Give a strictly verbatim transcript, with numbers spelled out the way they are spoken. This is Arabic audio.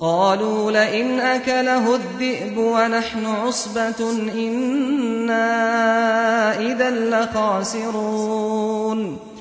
قالوا لئن أكله الذئب ونحن عصبة إنا إذا لخاسرون